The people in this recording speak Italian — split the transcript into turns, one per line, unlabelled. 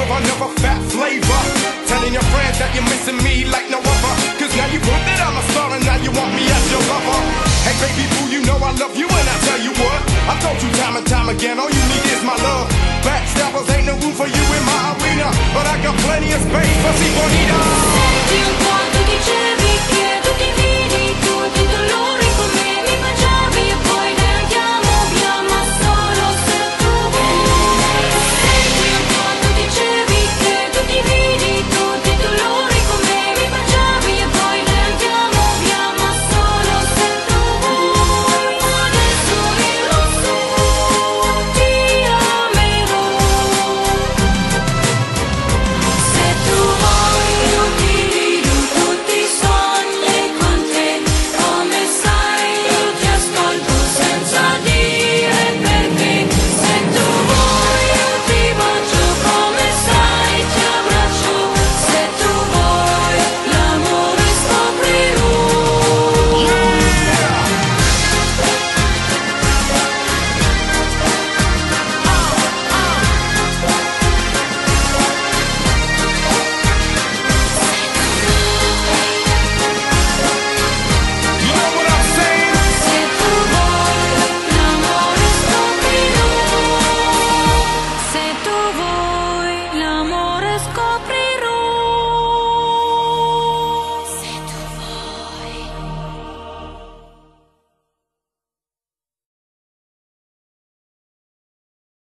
of another fat flavor. Telling your friends that you're missing me like no other. Cause now you put that I'm a star and now you want me as your lover. Hey baby boo, you know I love you and I tell you what, I told you time and time again, all you need is my love. Backstabbers ain't no room for you in my arena, but I got plenty of space for see